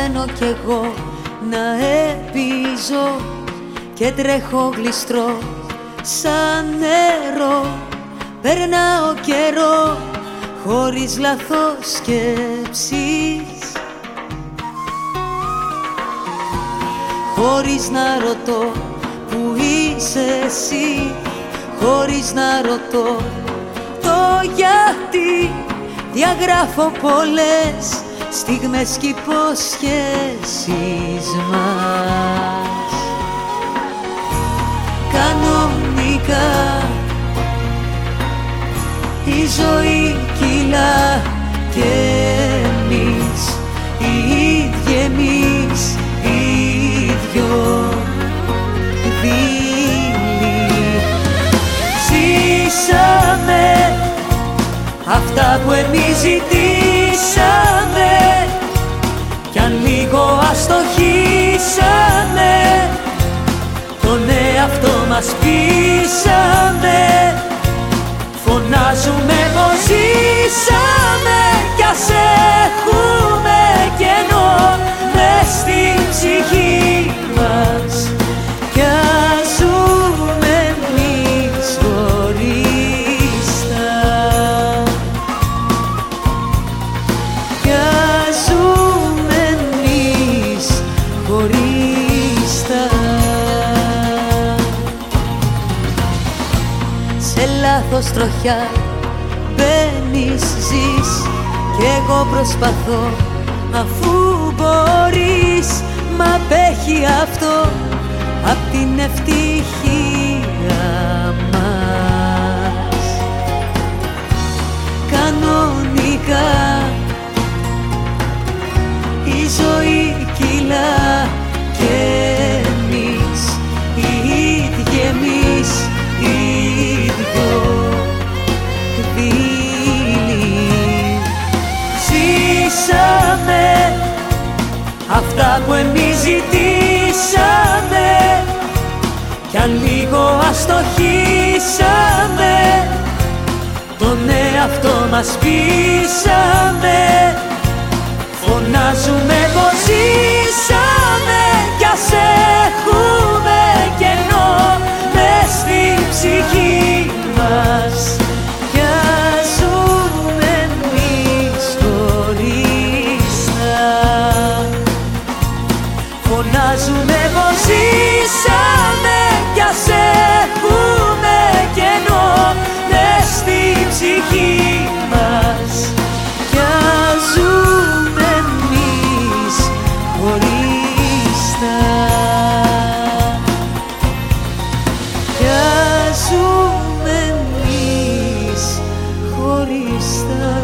μένω κι εγώ να ελπίζω και τρέχω γλιστρό σαν νερό. Περνάω καιρό χωρίς λάθος σκέψεις, χωρίς να ρωτώ που είσαι εσύ, χωρίς να ρωτώ το γιατί. Διαγράφω πολλές στιγμές κι υποσχέσεις μας. Κανονικά η ζωή κυλά και εμείς οι ίδιοι, εμείς οι δυο δειλοί. Ζήσαμε αυτά που εμείς ζητήσαμε κι αν λίγο αστοχήσαμε τον εαυτό μας πείσαμε. Φωνάζουμε πως ζήσαμε κι ας έχουμε κενό μες στην ψυχή μας κι ας ζούμε εμείς χωριστά, κι ας ζούμε εμείς χωριστά. Σε λάθος τροχιά μπαίνεις, ζεις κι εγώ προσπαθώ αφού μπορείς. Μ' απέχει αυτό απ' την ευτυχία μας. Κανονικά η ζωή κυλά και εμείς οι ίδιοι, εμείς οι δυο δειλοί. Ζήσαμε αυτά που εμείς ζητήσαμε κι αν λίγο αστοχήσαμε τον εαυτό μας πείσαμε. Φωνάζουμε πως ζήσαμε κι ας έχουμε κενό μες στην ψυχή μας κι ας ζούμε εμείς χωριστά. Φωνάζουμε πως ζήσαμε κι ας έχουμε κενό μες στην ψυχή μας κι ας ζούμε εμείς χωριστά, κι ας ζούμε εμείς χωριστά.